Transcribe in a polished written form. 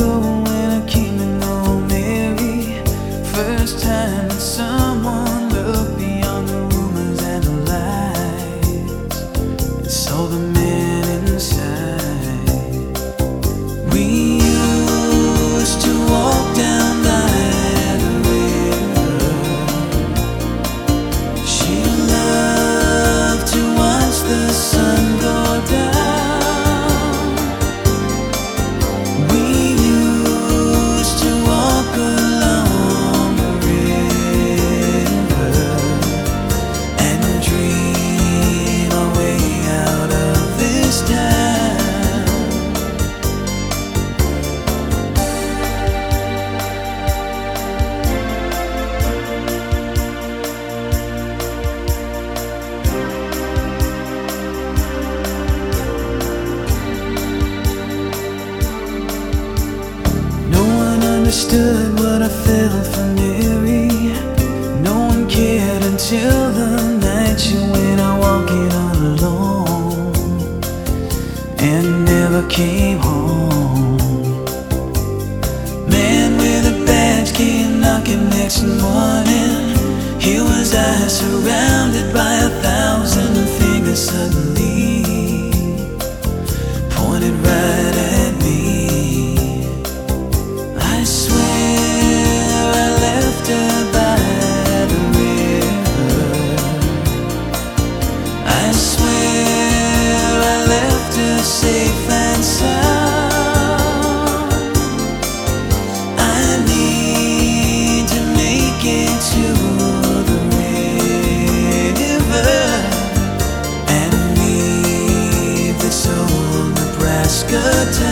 ago when I came to know Mary. First time that someone looked beyond the rumors and the lies and saw the man inside. We used to walk down by the river. She loved to watch the sun go down. Understood what I felt for Mary. No one cared until the night she went out walking all alone and never came home. Man with a badge came knocking next morning. Here was I surrounded by 1,000 fingers suddenly pointed right at me. I swear I left her by the river. I swear I left her safe and sound. I need to make it to the river and leave this old Nebraska town.